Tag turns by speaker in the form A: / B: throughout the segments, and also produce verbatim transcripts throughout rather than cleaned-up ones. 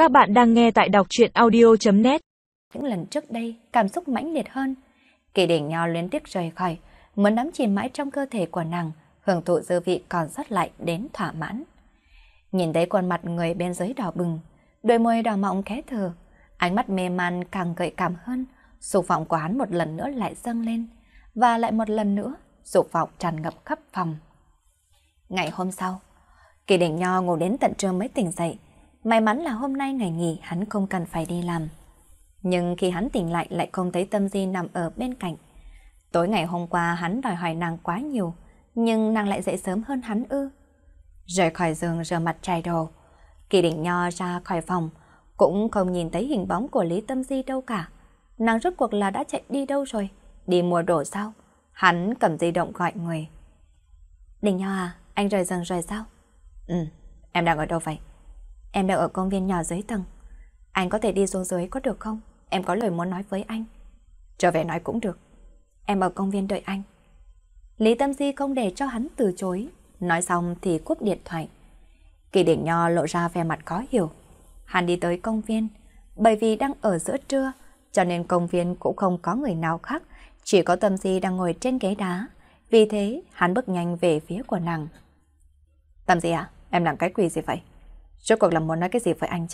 A: Các bạn đang nghe tại đọc truyện audio chấm net.
B: Những lần trước đây, cảm xúc mãnh liệt hơn. Kỳ Đình Nho liên tiếp rời khỏi, muốn đắm chìm mãi trong cơ thể của nàng, hưởng thụ dư vị còn sót lại đến thỏa mãn. Nhìn thấy khuôn mặt người bên dưới đỏ bừng, đôi môi đỏ mọng khẽ thở, ánh mắt mê man càng gợi cảm hơn, dục vọng của hắn một lần nữa lại dâng lên, và lại một lần nữa, dục vọng tràn ngập khắp phòng. Ngày hôm sau, Kỳ Đình Nho ngủ đến tận trưa mới tỉnh dậy. May mắn là hôm nay ngày nghỉ hắn không cần phải đi làm. Nhưng khi hắn tỉnh lại lại không thấy Tâm Di nằm ở bên cạnh. Tối ngày hôm qua hắn đòi hỏi nàng quá nhiều, nhưng nàng lại dậy sớm hơn hắn ư. Rời khỏi giường rửa mặt chải đồ, Kỳ Đình Nho ra khỏi phòng, cũng không nhìn thấy hình bóng của Lý Tâm Di đâu cả. Nàng rốt cuộc là đã chạy đi đâu rồi? Đi mua đồ sao? Hắn cầm di động gọi người. Đình Nho à, anh rời giường rồi sao? Ừ, em đang ở đâu vậy? Em đang ở công viên nhỏ dưới tầng. Anh có thể đi xuống dưới có được không? Em có lời muốn nói với anh. Trở về nói cũng được. Em ở công viên đợi anh. Lý Tâm Di không để cho hắn từ chối. Nói xong thì cúp điện thoại. Kỳ Đình Nho lộ ra vẻ mặt khó hiểu. Hắn đi tới công viên, bởi vì đang ở giữa trưa, cho nên công viên cũng không có người nào khác, chỉ có Tâm Di đang ngồi trên ghế đá. Vì thế hắn bước nhanh về phía của nàng. Tâm Di à, em làm cái quỷ gì vậy? Rốt cuộc là muốn nói cái gì với anh chứ?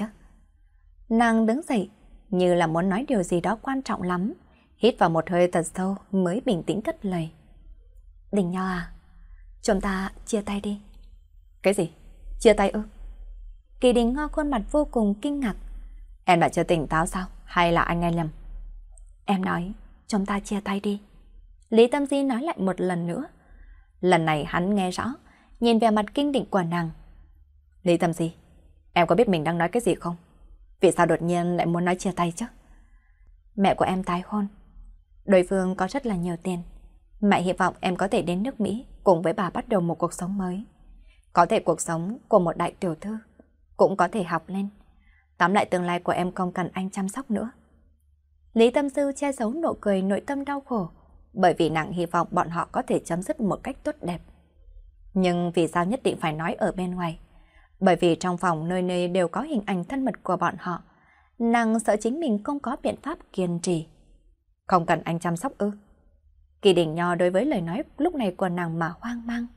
B: Nàng đứng dậy, như là muốn nói điều gì đó quan trọng lắm. Hít vào một hơi thật sâu mới bình tĩnh cất lời. Đình Nho à, chúng ta chia tay đi. Cái gì? Chia tay ư? Kỳ Đình Nho khuôn mặt vô cùng kinh ngạc. Em đã chưa tỉnh táo sao? Hay là anh nghe lầm? Em nói, chúng ta chia tay đi. Lý Tâm Di nói lại một lần nữa. Lần này hắn nghe rõ, nhìn về mặt kinh định của nàng. Lý Tâm Di, em có biết mình đang nói cái gì không? Vì sao đột nhiên lại muốn nói chia tay chứ? Mẹ của em tái hôn. Đối phương có rất là nhiều tiền. Mẹ hy vọng em có thể đến nước Mỹ cùng với bà bắt đầu một cuộc sống mới. Có thể cuộc sống của một đại tiểu thư, cũng có thể học lên. Tóm lại tương lai của em không cần anh chăm sóc nữa. Lý Tâm Sư che giấu nụ cười nội tâm đau khổ, bởi vì nàng hy vọng bọn họ có thể chấm dứt một cách tốt đẹp. Nhưng vì sao nhất định phải nói ở bên ngoài? Bởi vì trong phòng nơi nơi đều có hình ảnh thân mật của bọn họ. Nàng sợ chính mình không có biện pháp kiên trì. Không cần anh chăm sóc ư? Kỳ Đình Nho đối với lời nói lúc này của nàng mà hoang mang.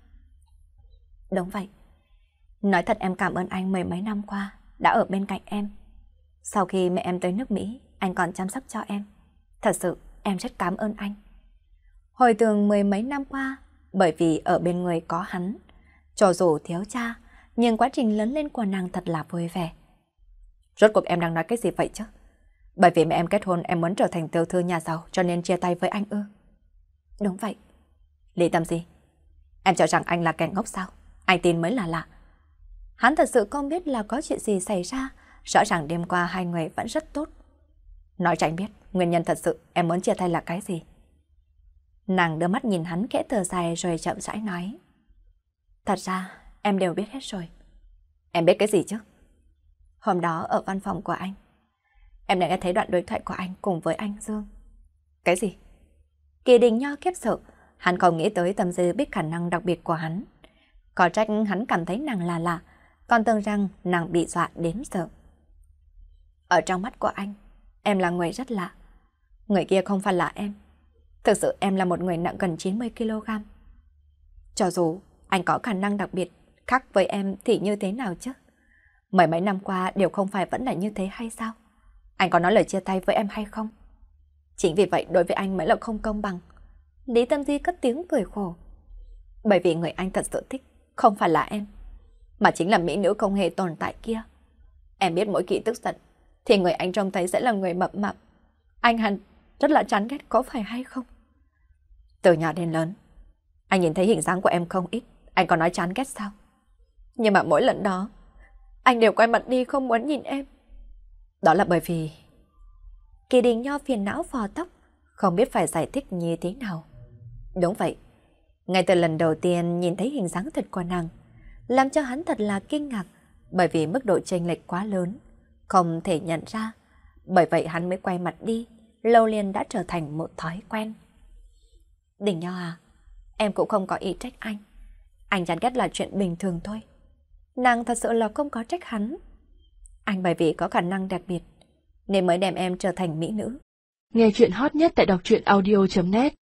B: Đúng vậy. Nói thật em cảm ơn anh mười mấy năm qua đã ở bên cạnh em. Sau khi mẹ em tới nước Mỹ, anh còn chăm sóc cho em. Thật sự em rất cảm ơn anh. Hồi tưởng mười mấy năm qua, bởi vì ở bên người có hắn, cho dù thiếu cha, nhưng quá trình lớn lên của nàng thật là vui vẻ. Rốt cuộc em đang nói cái gì vậy chứ? Bởi vì mẹ em kết hôn em muốn trở thành tiểu thư nhà giàu cho nên chia tay với anh ư? Đúng vậy. Lý Tâm Di, em cho rằng anh là kẻ ngốc sao? Anh tin mới là lạ. Hắn thật sự không biết là có chuyện gì xảy ra, rõ ràng đêm qua hai người vẫn rất tốt. Nói cho anh biết, nguyên nhân thật sự em muốn chia tay là cái gì? Nàng đưa mắt nhìn hắn khẽ thở dài rồi chậm rãi nói. Thật ra, em đều biết hết rồi. Em biết cái gì chứ? Hôm đó ở văn phòng của anh, em đã nghe thấy đoạn đối thoại của anh cùng với anh Dương. Cái gì? Kỳ Đình Nho khiếp sợ, hắn không nghĩ tới Tâm Dư biết khả năng đặc biệt của hắn. Có trách hắn cảm thấy nàng là lạ, còn tưởng rằng nàng bị dọa đến sợ. Ở trong mắt của anh, em là người rất lạ. Người kia không phải là em. Thực sự em là một người nặng gần chín mươi ki lô gam. Cho dù anh có khả năng đặc biệt khác với em thì như thế nào chứ? Mấy mấy năm qua đều không phải vẫn là như thế hay sao? Anh có nói lời chia tay với em hay không? Chính vì vậy đối với anh mới là không công bằng. Lý Tâm Di cất tiếng cười khổ. Bởi vì người anh thật sự thích không phải là em, mà chính là mỹ nữ không hề tồn tại kia. Em biết mỗi khi tức giận thì người anh trông thấy sẽ là người mập mạp. Anh hẳn rất là chán ghét có phải hay không? Từ nhỏ đến lớn, anh nhìn thấy hình dáng của em không ít, anh có nói chán ghét sao? Nhưng mà mỗi lần đó, anh đều quay mặt đi không muốn nhìn em. Đó là bởi vì... Kỳ Đình Nho phiền não vò tóc, không biết phải giải thích như thế nào. Đúng vậy, ngay từ lần đầu tiên nhìn thấy hình dáng thật của nàng, làm cho hắn thật là kinh ngạc, bởi vì mức độ chênh lệch quá lớn, không thể nhận ra. Bởi vậy hắn mới quay mặt đi, lâu liền đã trở thành một thói quen. Đình Nho à, em cũng không có ý trách anh. Anh chán ghét là chuyện bình thường thôi. Nàng thật sự là không có trách hắn. Anh bởi vì có khả năng đặc biệt, nên mới đem em trở thành mỹ nữ.
A: Nghe chuyện hot nhất tại đọc truyện audio chấm net